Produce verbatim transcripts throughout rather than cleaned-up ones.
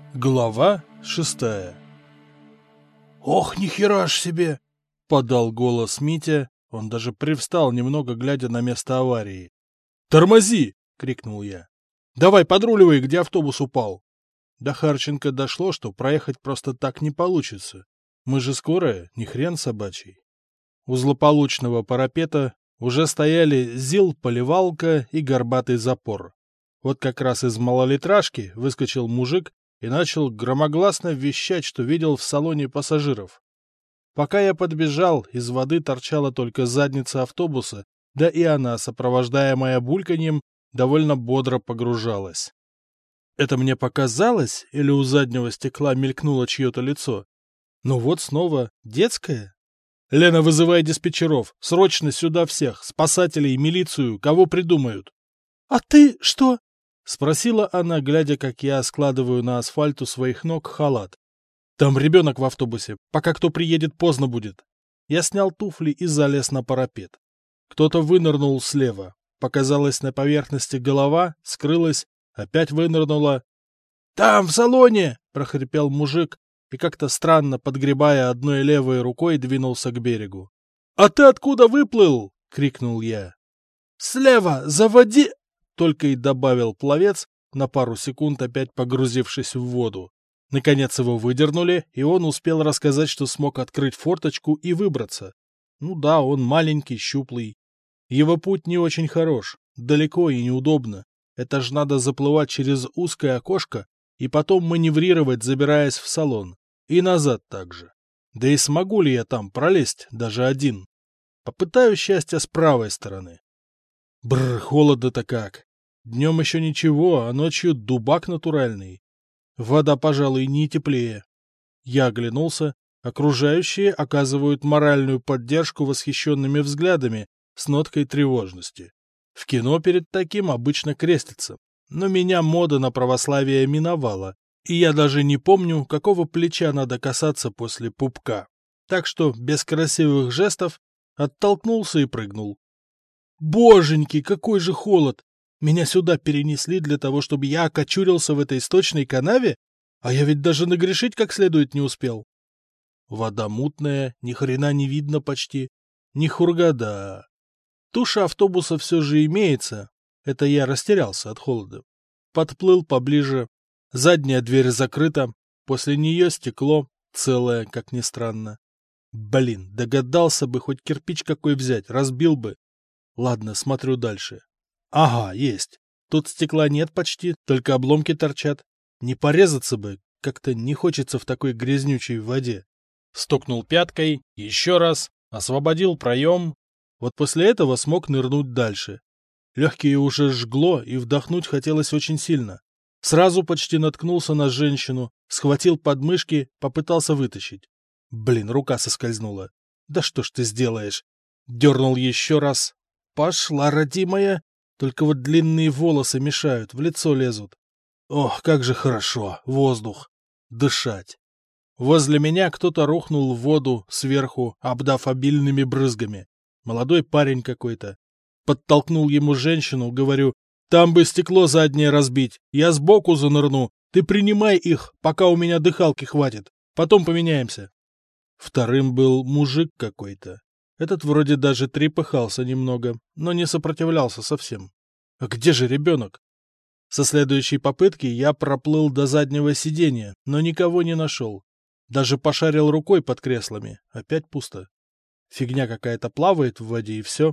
Глава шестая. «Ох, нихера ж себе!» — подал голос Митя. Он даже привстал, немного глядя на место аварии. «Тормози!» — крикнул я. «Давай подруливай, где автобус упал!» До Харченко дошло, что проехать просто так не получится. Мы же скорая, не хрен собачий. У злополучного парапета уже стояли ЗИЛ-поливалка и горбатый запор. Вот как раз из малолитражки выскочил мужик и начал громогласно вещать, что видел в салоне пассажиров. Пока я подбежал, из воды торчала только задница автобуса, да и она, сопровождаемая бульканьем, довольно бодро погружалась. Это мне показалось, или у заднего стекла мелькнуло чье-то лицо? Ну вот снова детское. «Лена, вызывай диспетчеров! Срочно сюда всех! Спасателей, милицию! Кого придумают!» «А ты что?» — спросила она, глядя, как я складываю на асфальт у своих ног халат. «Там ребенок в автобусе. Пока кто приедет, поздно будет». Я снял туфли и залез на парапет. Кто-то вынырнул слева. Показалась на поверхности голова, скрылась, опять вынырнула. «Там, в салоне!» — прохрипел мужик и как-то странно, подгребая одной левой рукой, двинулся к берегу. «А ты откуда выплыл?» — крикнул я. «Слева, заводи!» — только и добавил пловец, на пару секунд опять погрузившись в воду. Наконец его выдернули, и он успел рассказать, что смог открыть форточку и выбраться. Ну да, он маленький, щуплый. Его путь не очень хорош, далеко и неудобно. Это ж надо заплывать через узкое окошко и потом маневрировать, забираясь в салон. И назад также. Да и смогу ли я там пролезть, даже один? Попытаюсь счастья с правой стороны. Бррр, холодно-то как. Днем еще ничего, а ночью дубак натуральный. Вода, пожалуй, не теплее. Я оглянулся. Окружающие оказывают моральную поддержку восхищенными взглядами с ноткой тревожности. В кино перед таким обычно крестятся. Но меня мода на православие миновала, и я даже не помню, какого плеча надо касаться после пупка. Так что без красивых жестов оттолкнулся и прыгнул. Боженьки, какой же холод! Меня сюда перенесли для того, чтобы я окочурился в этой сточной канаве? А я ведь даже нагрешить как следует не успел. Вода мутная, ни хрена не видно почти. Ни хургада. Туша автобуса все же имеется. Это я растерялся от холода. Подплыл поближе. Задняя дверь закрыта. После нее стекло, целое, как ни странно. Блин, догадался бы хоть кирпич какой взять, разбил бы. Ладно, смотрю дальше. Ага, есть. Тут стекла нет почти, только обломки торчат. Не порезаться бы, как-то не хочется в такой грязнючей воде. Стукнул пяткой, еще раз, освободил проем. Вот после этого смог нырнуть дальше. Легкие уже жгло, и вдохнуть хотелось очень сильно. Сразу почти наткнулся на женщину, схватил подмышки, попытался вытащить. Блин, рука соскользнула. Да что ж ты сделаешь? Дернул еще раз. Пошла, родимая. Только вот длинные волосы мешают, в лицо лезут. Ох, как же хорошо, воздух. Дышать. Возле меня кто-то рухнул в воду сверху, обдав обильными брызгами. Молодой парень какой-то. Подтолкнул ему женщину, говорю, там бы стекло заднее разбить, я сбоку занырну, ты принимай их, пока у меня дыхалки хватит, потом поменяемся. Вторым был мужик какой-то. Этот вроде даже трепыхался немного, но не сопротивлялся совсем. А где же ребенок? Со следующей попытки я проплыл до заднего сиденья, но никого не нашел. Даже пошарил рукой под креслами, опять пусто. Фигня какая-то плавает в воде, и все.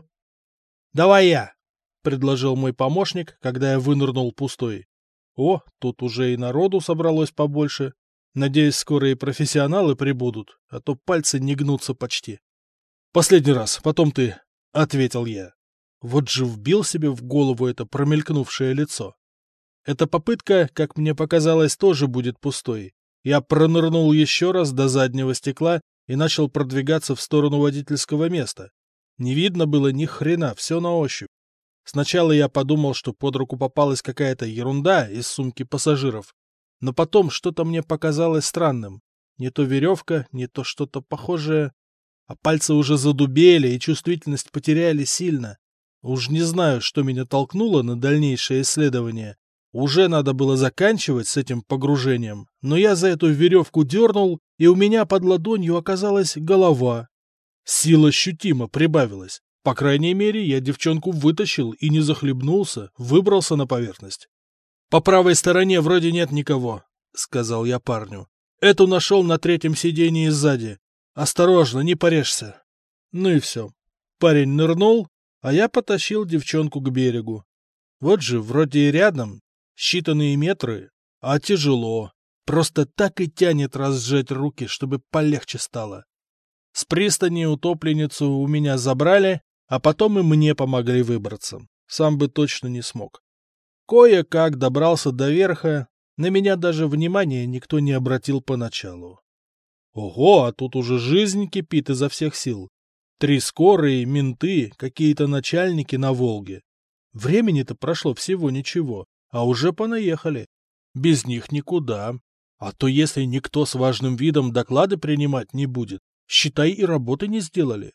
«Давай я!» — предложил мой помощник, когда я вынырнул пустой. О, тут уже и народу собралось побольше. Надеюсь, скоро и профессионалы прибудут, а то пальцы не гнутся почти. «Последний раз, потом ты», — ответил я. Вот же вбил себе в голову это промелькнувшее лицо. Эта попытка, как мне показалось, тоже будет пустой. Я пронырнул еще раз до заднего стекла и начал продвигаться в сторону водительского места. Не видно было ни хрена, все на ощупь. Сначала я подумал, что под руку попалась какая-то ерунда из сумки пассажиров, но потом что-то мне показалось странным. Не то веревка, не то что-то похожее. А пальцы уже задубели и чувствительность потеряли сильно. Уж не знаю, что меня толкнуло на дальнейшее исследование. Уже надо было заканчивать с этим погружением, но я за эту веревку дернул, и у меня под ладонью оказалась голова. Сила ощутимо прибавилась. По крайней мере, я девчонку вытащил и не захлебнулся, выбрался на поверхность. «По правой стороне вроде нет никого», — сказал я парню. «Эту нашел на третьем сидении сзади. Осторожно, не порежься». Ну и все. Парень нырнул, а я потащил девчонку к берегу. Вот же, вроде и рядом, считанные метры, а тяжело. Просто так и тянет разжать руки, чтобы полегче стало. С пристани утопленницу у меня забрали, а потом и мне помогли выбраться. Сам бы точно не смог. Кое-как добрался до верха, на меня даже внимания никто не обратил поначалу. Ого, а тут уже жизнь кипит изо всех сил. Три скорые, менты, какие-то начальники на Волге. Времени-то прошло всего ничего, а уже понаехали. Без них никуда. А то если никто с важным видом доклады принимать не будет, считай, и работы не сделали.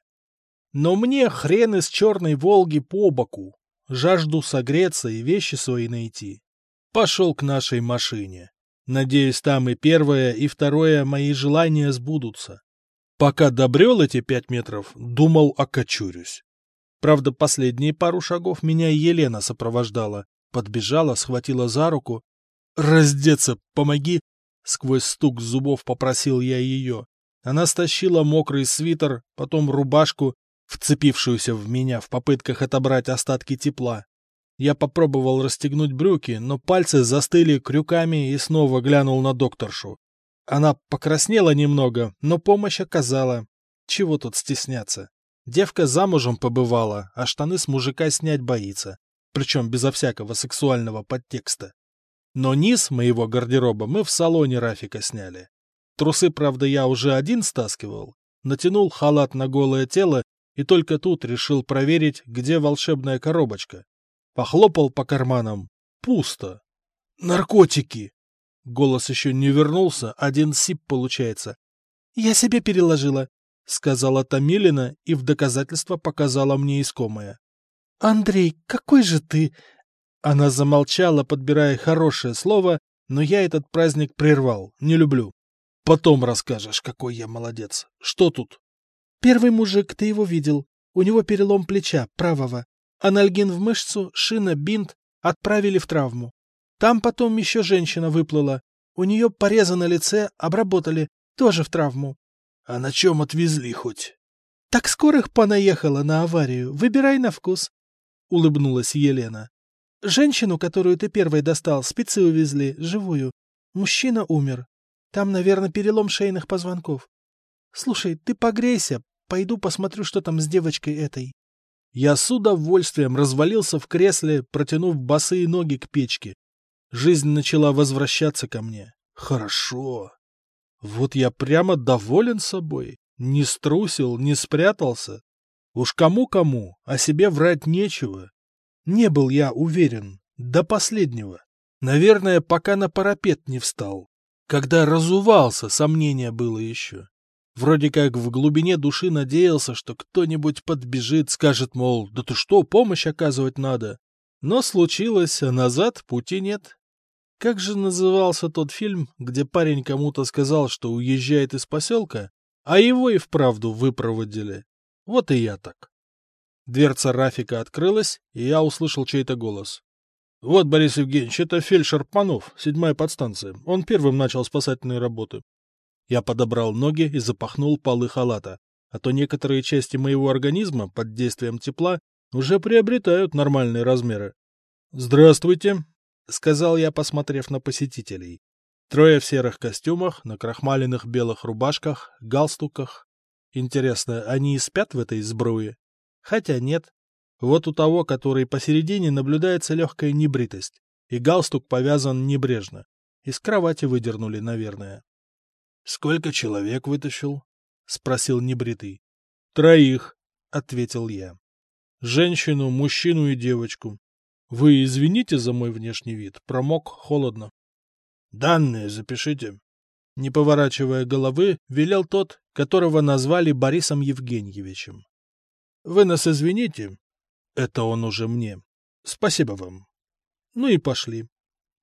Но мне хрен из черной Волги по боку. Жажду согреться и вещи свои найти. Пошел к нашей машине. Надеюсь, там и первое, и второе мои желания сбудутся. Пока добрел эти пять метров, думал, окочурюсь. Правда, последние пару шагов меня Елена сопровождала. Подбежала, схватила за руку. «Раздеться помоги!» Сквозь стук зубов попросил я ее. Она стащила мокрый свитер, потом рубашку, вцепившуюся в меня в попытках отобрать остатки тепла. Я попробовал расстегнуть брюки, но пальцы застыли крюками и снова глянул на докторшу. Она покраснела немного, но помощь оказала. Чего тут стесняться? Девка замужем побывала, а штаны с мужика снять боится, причем безо всякого сексуального подтекста. Но низ моего гардероба мы в салоне Рафика сняли. Трусы, правда, я уже один стаскивал, натянул халат на голое тело и только тут решил проверить, где волшебная коробочка. Похлопал по карманам. Пусто. Наркотики! Голос еще не вернулся, один сип получается. «Я себе переложила», — сказала Томилина и в доказательство показала мне искомое. «Андрей, какой же ты...» Она замолчала, подбирая хорошее слово, но я этот праздник прервал, не люблю. «Потом расскажешь, какой я молодец. Что тут?» «Первый мужик, ты его видел. У него перелом плеча, правого. Анальгин в мышцу, шина, бинт. Отправили в травму. Там потом еще женщина выплыла. У нее порезы на лице, обработали. Тоже в травму». «А на чем отвезли хоть?» «Так скорых понаехала на аварию. Выбирай на вкус», — улыбнулась Елена. «Женщину, которую ты первой достал, спецы увезли, живую. Мужчина умер. Там, наверное, перелом шейных позвонков. Слушай, ты погрейся, пойду посмотрю, что там с девочкой этой». Я с удовольствием развалился в кресле, протянув босые ноги к печке. Жизнь начала возвращаться ко мне. Хорошо. Вот я прямо доволен собой. Не струсил, не спрятался. Уж кому-кому, а себе врать нечего. Не был я уверен. До последнего. Наверное, пока на парапет не встал. Когда разувался, сомнения было еще. Вроде как в глубине души надеялся, что кто-нибудь подбежит, скажет, мол, да ты что, помощь оказывать надо. Но случилось, а назад пути нет. Как же назывался тот фильм, где парень кому-то сказал, что уезжает из поселка, а его и вправду выпроводили? Вот и я так. Дверца Рафика открылась, и я услышал чей-то голос. — Вот, Борис Евгеньевич, это фельдшер Панов, седьмая подстанция. Он первым начал спасательные работы. Я подобрал ноги и запахнул полы халата, а то некоторые части моего организма под действием тепла уже приобретают нормальные размеры. — Здравствуйте, — сказал я, посмотрев на посетителей. Трое в серых костюмах, на крахмаленных белых рубашках, галстуках. Интересно, они и спят в этой сбруе? Хотя нет. Вот у того, который посередине, наблюдается легкая небритость, и галстук повязан небрежно. Из кровати выдернули, наверное. — Сколько человек вытащил? — спросил небритый. — Троих, — ответил я. — Женщину, мужчину и девочку. Вы извините за мой внешний вид, промок, холодно. — Данные запишите. Не поворачивая головы, велел тот, которого назвали Борисом Евгеньевичем. — Вы нас извините. Это он уже мне. Спасибо вам. Ну и пошли.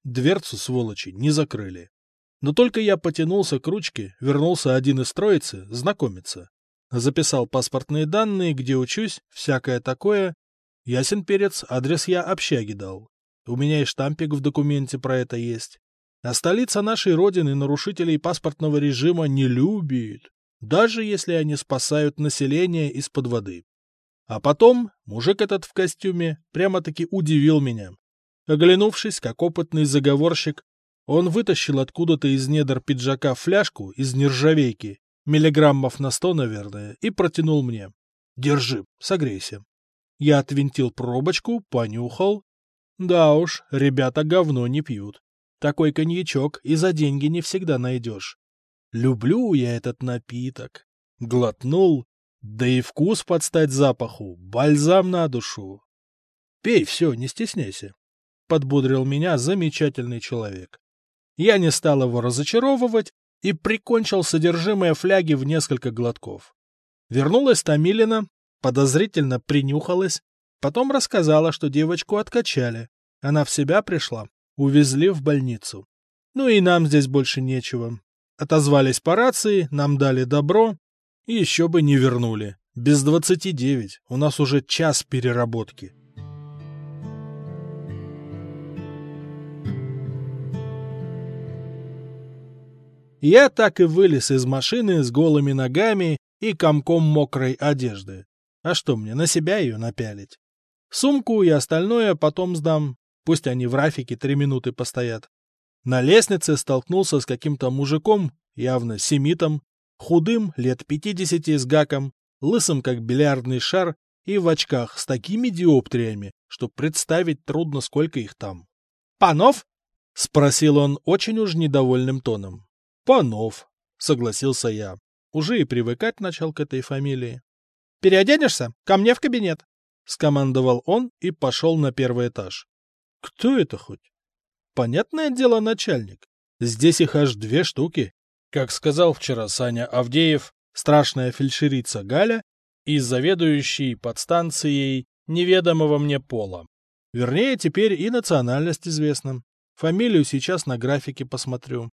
Дверцу, сволочи, не закрыли. Но только я потянулся к ручке, вернулся один из троицы знакомиться. Записал паспортные данные, где учусь, всякое такое. Ясен перец, адрес я общаги дал. У меня и штампик в документе про это есть. А столица нашей родины нарушителей паспортного режима не любит, даже если они спасают население из-под воды. А потом мужик этот в костюме прямо-таки удивил меня. Оглянувшись, как опытный заговорщик, он вытащил откуда-то из недр пиджака фляжку из нержавейки, миллиграммов на сто, наверное, и протянул мне. «Держи, согрейся». Я отвинтил пробочку, понюхал. Да уж, ребята говно не пьют. Такой коньячок и за деньги не всегда найдешь. Люблю я этот напиток. Глотнул, да и вкус под стать запаху, бальзам на душу. Пей все, не стесняйся. Подбодрил меня замечательный человек. Я не стал его разочаровывать и прикончил содержимое фляги в несколько глотков. Вернулась Томилина, подозрительно принюхалась, потом рассказала, что девочку откачали. Она в себя пришла, увезли в больницу. Ну и нам здесь больше нечего. Отозвались по рации, нам дали добро, и еще бы не вернули. Без двадцати девять, у нас уже час переработки. Я так и вылез из машины с голыми ногами и комком мокрой одежды. А что мне, на себя ее напялить? Сумку и остальное потом сдам, пусть они в Рафике три минуты постоят. На лестнице столкнулся с каким-то мужиком, явно семитом, худым, лет пятидесяти с гаком, лысым как бильярдный шар и в очках с такими диоптриями, что представить трудно, сколько их там. «Панов?» — спросил он очень уж недовольным тоном. «Панов», — согласился я. Уже и привыкать начал к этой фамилии. «Переоденешься? Ко мне в кабинет», — скомандовал он и пошел на первый этаж. «Кто это хоть?» «Понятное дело, начальник. Здесь их аж две штуки. Как сказал вчера Саня Авдеев, страшная фельдшерица Галя и заведующий подстанцией неведомого мне пола. Вернее, теперь и национальность известна. Фамилию сейчас на графике посмотрю.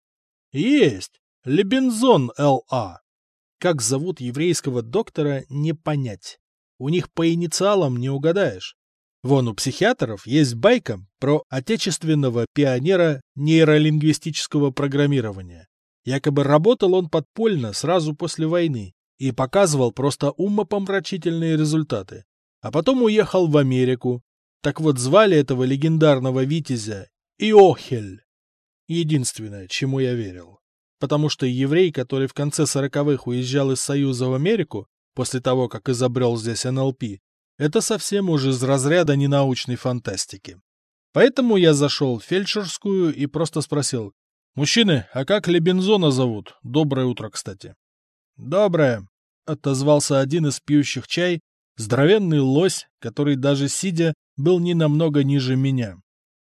Есть! Лебензон Л А. Как зовут еврейского доктора, не понять. У них по инициалам не угадаешь. Вон у психиатров есть байка про отечественного пионера нейролингвистического программирования. Якобы работал он подпольно сразу после войны и показывал просто умопомрачительные результаты. А потом уехал в Америку. Так вот, звали этого легендарного витязя Иохель. Единственное, чему я верил. Потому что еврей, который в конце сороковых уезжал из Союза в Америку, после того, как изобрел здесь Эн Эл Пи, это совсем уже из разряда ненаучной фантастики. Поэтому я зашел в фельдшерскую и просто спросил: «Мужчины, а как Лебензона зовут? Доброе утро, кстати». «Доброе», — отозвался один из пьющих чай, здоровенный лось, который даже сидя был не намного ниже меня.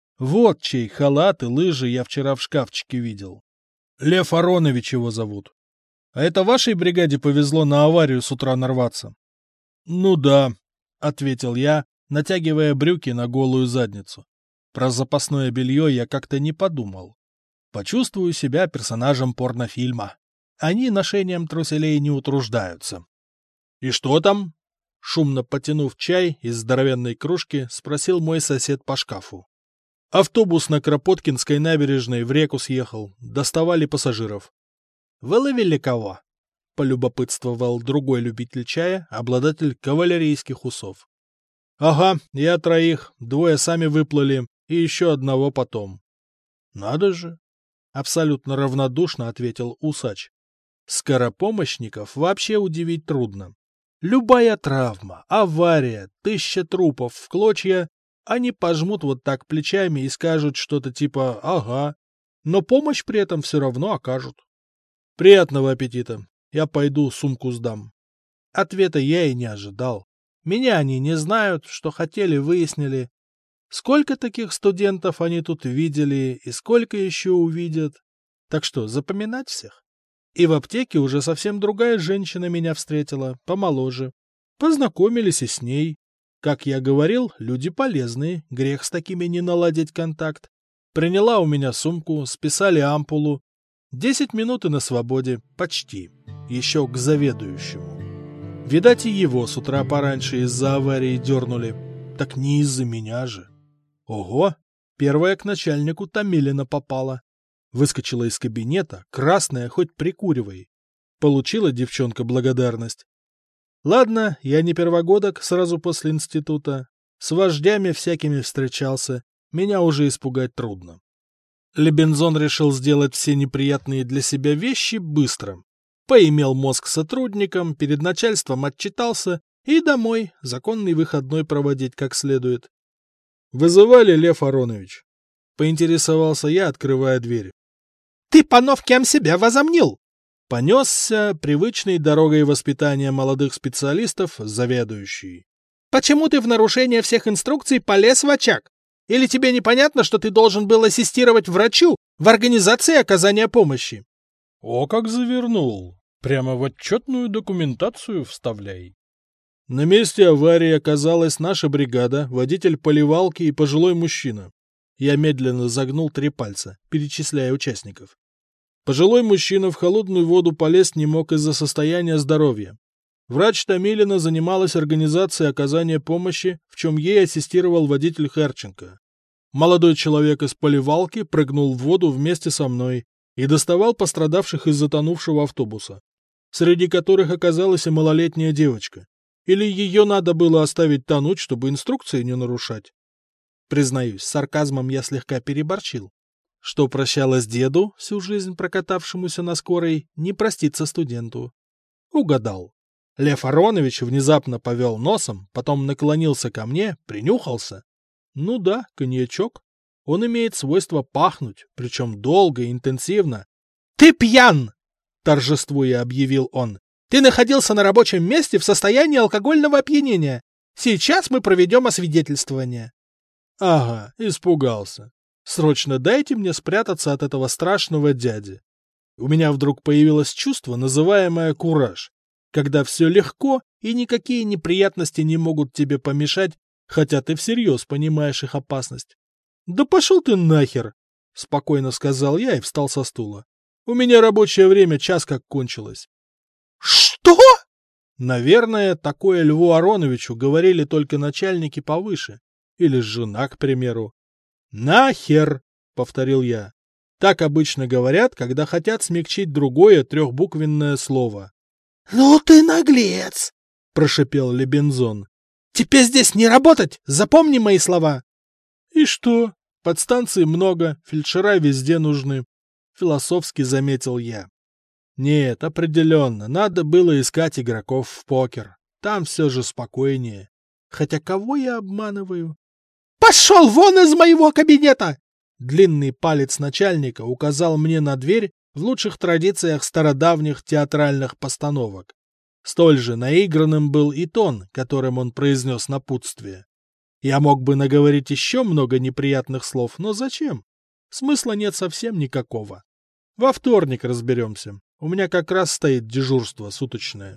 Вот чей халат и лыжи я вчера в шкафчике видел. Лев Аронович его зовут. А это вашей бригаде повезло на аварию с утра нарваться? Ну да, — ответил я, натягивая брюки на голую задницу. Про запасное белье я как-то не подумал. Почувствую себя персонажем порнофильма. Они ношением труселей не утруждаются. — И что там? — шумно потянув чай из здоровенной кружки, спросил мой сосед по шкафу. Автобус на Кропоткинской набережной в реку съехал. Доставали пассажиров. — Выловили кого? — полюбопытствовал другой любитель чая, обладатель кавалерийских усов. — Ага, я троих, двое сами выплыли, и еще одного потом. — Надо же! — абсолютно равнодушно ответил усач. — Скоропомощников вообще удивить трудно. Любая травма, авария, тысяча трупов в клочья, они пожмут вот так плечами и скажут что-то типа «ага», но помощь при этом все равно окажут. Приятного аппетита. Я пойду сумку сдам. Ответа я и не ожидал. Меня они не знают, что хотели, выяснили. Сколько таких студентов они тут видели и сколько еще увидят. Так что, запоминать всех? И в аптеке уже совсем другая женщина меня встретила, помоложе. Познакомились и с ней. Как я говорил, люди полезные, грех с такими не наладить контакт. Приняла у меня сумку, списали ампулу. Десять минут и на свободе, почти. Еще к заведующему. Видать, и его с утра пораньше из-за аварии дернули. Так не из-за меня же. Ого! Первая к начальнику Томилина попала. Выскочила из кабинета, красная, хоть прикуривай. Получила девчонка благодарность. Ладно, я не первогодок, сразу после института. С вождями всякими встречался. Меня уже испугать трудно. Лебензон решил сделать все неприятные для себя вещи быстро. Поимел мозг сотрудникам, перед начальством отчитался и домой законный выходной проводить как следует. «Вызывали, Лев Аронович?» — поинтересовался я, открывая дверь. «Ты, панов, кем себя возомнил?» Понесся привычной дорогой воспитания молодых специалистов заведующий. «Почему ты в нарушение всех инструкций полез в очаг? Или тебе непонятно, что ты должен был ассистировать врачу в организации оказания помощи?» «О, как завернул! Прямо в отчетную документацию вставляй!» На месте аварии оказалась наша бригада, водитель поливалки и пожилой мужчина. Я медленно загнул три пальца, перечисляя участников. Пожилой мужчина в холодную воду полез не мог из-за состояния здоровья. Врач Томилина занималась организацией оказания помощи, в чем ей ассистировал водитель Харченко. Молодой человек из поливалки прыгнул в воду вместе со мной и доставал пострадавших из затонувшего автобуса, среди которых оказалась и малолетняя девочка. Или ее надо было оставить тонуть, чтобы инструкции не нарушать? Признаюсь, с сарказмом я слегка переборчил. Что прощалось деду, всю жизнь прокатавшемуся на скорой, не простится студенту. Угадал. Лев Аронович внезапно повел носом, потом наклонился ко мне, принюхался. Ну да, коньячок. Он имеет свойство пахнуть, причем долго и интенсивно. «Ты пьян!» — торжествуя объявил он. «Ты находился на рабочем месте в состоянии алкогольного опьянения. Сейчас мы проведем освидетельствование». Ага, испугался. Срочно дайте мне спрятаться от этого страшного дяди. У меня вдруг появилось чувство, называемое кураж, когда все легко и никакие неприятности не могут тебе помешать, хотя ты всерьез понимаешь их опасность. «Да пошел ты нахер!» — спокойно сказал я и встал со стула. «У меня рабочее время час как кончилось». «Что?» Наверное, такое Льву Ароновичу говорили только начальники повыше. Или жена, к примеру. «Нахер!» — повторил я. Так обычно говорят, когда хотят смягчить другое трехбуквенное слово. «Ну ты наглец!» — прошипел Лебензон. «Тебе здесь не работать! Запомни мои слова!» «И что? Подстанций много, фельдшера везде нужны», — философски заметил я. «Нет, определенно, надо было искать игроков в покер. Там все же спокойнее. Хотя кого я обманываю?» «Пошел вон из моего кабинета!» Длинный палец начальника указал мне на дверь в лучших традициях стародавних театральных постановок. Столь же наигранным был и тон, которым он произнес напутствие. Я мог бы наговорить еще много неприятных слов, но зачем? Смысла нет совсем никакого. Во вторник разберемся. У меня как раз стоит дежурство суточное.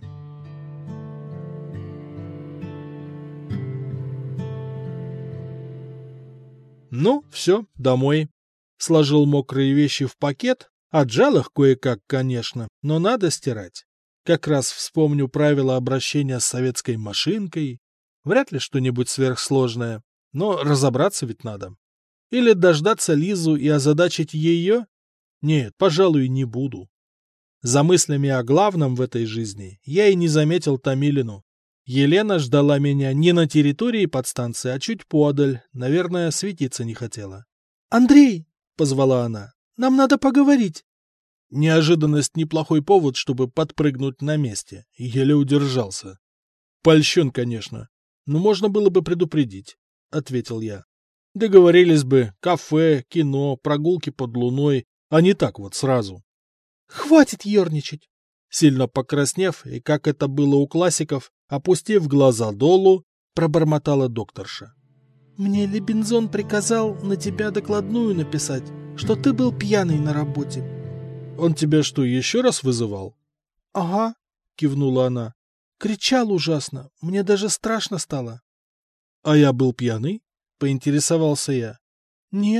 Ну, все, домой. Сложил мокрые вещи в пакет, отжал их кое-как, конечно, но надо стирать. Как раз вспомню правила обращения с советской машинкой. Вряд ли что-нибудь сверхсложное, но разобраться ведь надо. Или дождаться Лизу и озадачить ее? Нет, пожалуй, не буду. За мыслями о главном в этой жизни я и не заметил Томилину. Елена ждала меня не на территории подстанции, а чуть подаль, наверное, светиться не хотела. «Андрей!» — позвала она. «Нам надо поговорить!» Неожиданность — неплохой повод, чтобы подпрыгнуть на месте. Еле удержался. Польщен, конечно, но можно было бы предупредить, — ответил я. Договорились бы: кафе, кино, прогулки под луной, а не так вот сразу. «Хватит ерничать!» Сильно покраснев, и, как это было у классиков, опустив глаза долу, пробормотала докторша. «Мне Лебензон приказал на тебя докладную написать, что ты был пьяный на работе». «Он тебя что, еще раз вызывал?» «Ага», — кивнула она. «Кричал ужасно, мне даже страшно стало». «А я был пьяный?» — поинтересовался я. «Нет»,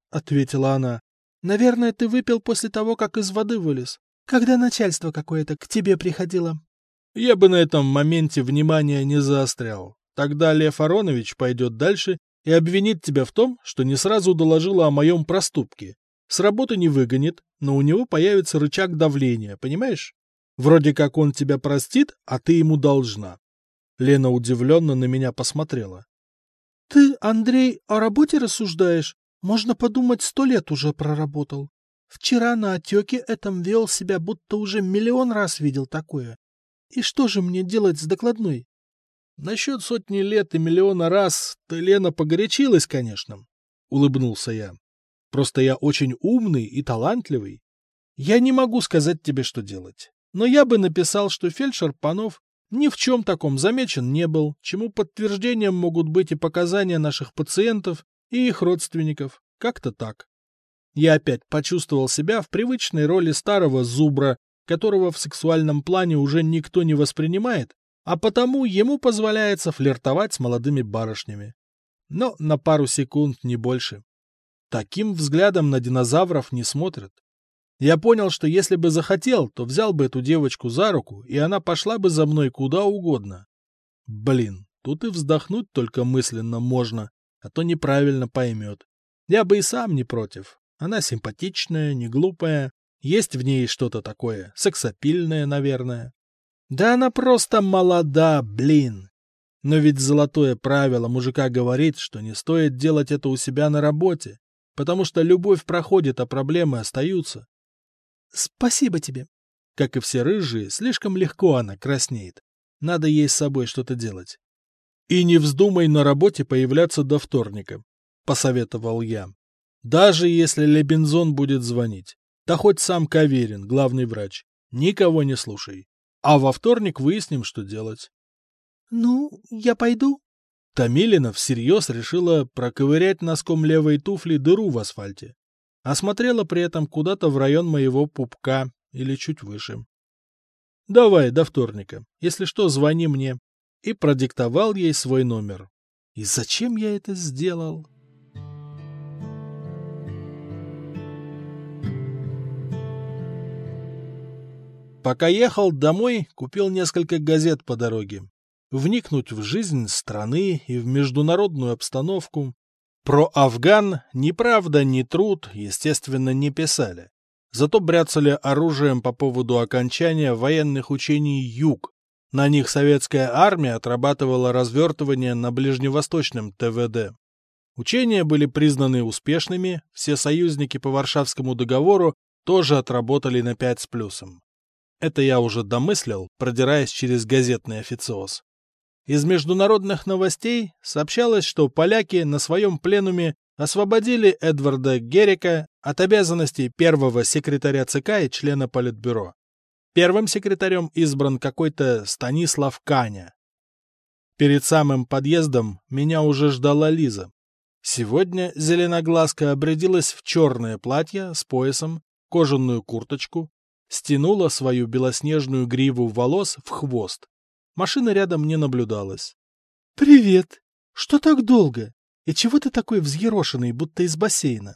— ответила она. «Наверное, ты выпил после того, как из воды вылез, когда начальство какое-то к тебе приходило». Я бы на этом моменте внимания не заострял. Тогда Лев Аронович пойдет дальше и обвинит тебя в том, что не сразу доложила о моем проступке. С работы не выгонит, но у него появится рычаг давления, понимаешь? Вроде как он тебя простит, а ты ему должна. Лена удивленно на меня посмотрела. Ты, Андрей, о работе рассуждаешь? Можно подумать, сто лет уже проработал. Вчера на отеке этом вел себя, будто уже миллион раз видел такое. И что же мне делать с докладной? Насчет сотни лет и миллиона раз ты, Лена, погорячилась, конечно, — улыбнулся я. Просто я очень умный и талантливый. Я не могу сказать тебе, что делать. Но я бы написал, что фельдшер Панов ни в чем таком замечен не был, чему подтверждением могут быть и показания наших пациентов и их родственников. Как-то так. Я опять почувствовал себя в привычной роли старого зубра, которого в сексуальном плане уже никто не воспринимает, а потому ему позволяется флиртовать с молодыми барышнями. Но на пару секунд, не больше. Таким взглядом на динозавров не смотрят. Я понял, что если бы захотел, то взял бы эту девочку за руку, и она пошла бы за мной куда угодно. Блин, тут и вздохнуть только мысленно можно, а то неправильно поймет. Я бы и сам не против. Она симпатичная, не глупая, есть в ней что-то такое, сексапильное, наверное. Да она просто молода, блин. Но ведь золотое правило мужика говорит, что не стоит делать это у себя на работе, потому что любовь проходит, а проблемы остаются. Спасибо тебе. Как и все рыжие, слишком легко она краснеет. Надо ей с собой что-то делать. И не вздумай на работе появляться до вторника, посоветовал я. Даже если Лебензон будет звонить. Да хоть сам Каверин, главный врач. Никого не слушай. А во вторник выясним, что делать. Ну, я пойду. Томилина всерьез решила проковырять носком левой туфли дыру в асфальте. Осмотрела при этом куда-то в район моего пупка или чуть выше. Давай, до вторника. Если что, звони мне. И продиктовал ей свой номер. И зачем я это сделал? Пока ехал домой, купил несколько газет по дороге. Вникнуть в жизнь страны и в международную обстановку. Про Афган ни правда, ни труд, естественно, не писали. Зато бряцали оружием по поводу окончания военных учений «Юг». На них советская армия отрабатывала развертывание на ближневосточном тэ вэ дэ. Учения были признаны успешными, все союзники по Варшавскому договору тоже отработали на пять с плюсом. Это я уже домыслил, продираясь через газетный официоз. Из международных новостей сообщалось, что поляки на своем пленуме освободили Эдварда Герика от обязанностей первого секретаря ЦК и члена Политбюро. Первым секретарем избран какой-то Станислав Каня. Перед самым подъездом меня уже ждала Лиза. Сегодня зеленоглазка обрядилась в черное платье с поясом, кожаную курточку, стянула свою белоснежную гриву волос в хвост. Машины рядом не наблюдалось. — Привет! Что так долго? И чего ты такой взъерошенный, будто из бассейна?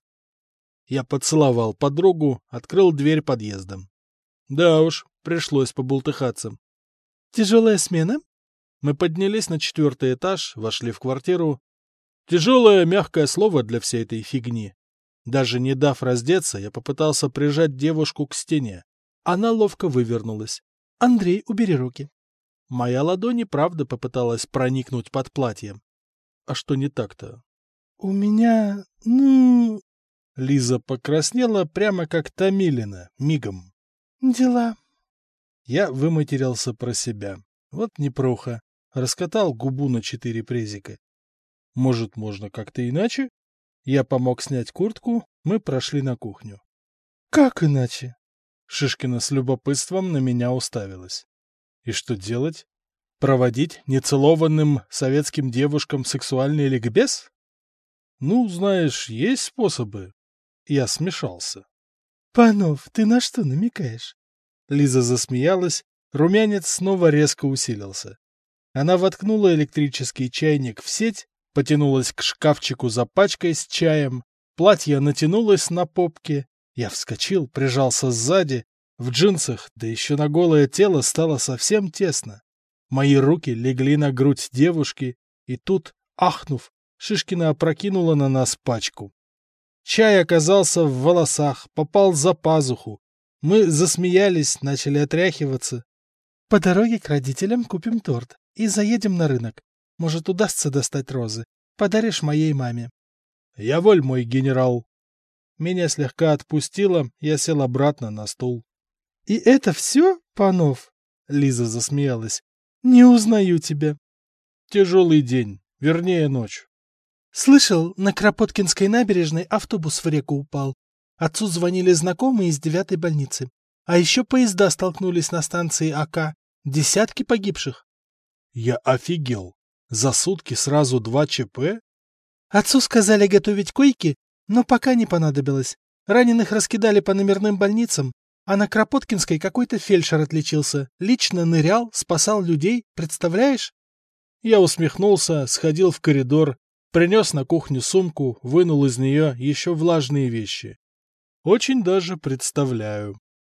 Я поцеловал подругу, открыл дверь подъезда. Да уж, пришлось побултыхаться. — Тяжелая смена? Мы поднялись на четвертый этаж, вошли в квартиру. Тяжелое, мягкое слово для всей этой фигни. Даже не дав раздеться, я попытался прижать девушку к стене. Она ловко вывернулась. — Андрей, убери руки. Моя ладонь и правда попыталась проникнуть под платье. А что не так-то? — У меня... ну... Лиза покраснела прямо как Томилина, мигом. — Дела. Я выматерился про себя. Вот непруха. Раскатал губу на четыре презика. Может, можно как-то иначе? Я помог снять куртку, мы прошли на кухню. — Как иначе? Шишкина с любопытством на меня уставилась. И что делать? Проводить нецелованным советским девушкам сексуальный ликбез? Ну, знаешь, есть способы. Я смешался. — Панов, ты на что намекаешь? Лиза засмеялась, румянец снова резко усилился. Она воткнула электрический чайник в сеть, потянулась к шкафчику за пачкой с чаем, Платье натянулось на попке. Я вскочил, прижался сзади. В джинсах, да еще на голое тело стало совсем тесно. Мои руки легли на грудь девушки, и тут, ахнув, Шишкина опрокинула на нас пачку. Чай оказался в волосах, попал за пазуху. Мы засмеялись, начали отряхиваться. По дороге к родителям купим торт и заедем на рынок. Может, удастся достать розы. Подаришь моей маме. Я воль, мой генерал. Меня слегка отпустило, я сел обратно на стул. И это все, Панов? Лиза засмеялась. Не узнаю тебя. Тяжелый день, вернее ночь. Слышал, на Кропоткинской набережной автобус в реку упал. Отцу звонили знакомые из девятой больницы. А еще поезда столкнулись на станции АК. Десятки погибших. Я офигел. За сутки сразу два ЧП? Отцу сказали готовить койки, но пока не понадобилось. Раненых раскидали по номерным больницам, а на Кропоткинской какой-то фельдшер отличился. Лично нырял, спасал людей, представляешь? Я усмехнулся, сходил в коридор, принес на кухню сумку, вынул из нее еще влажные вещи. Очень даже представляю.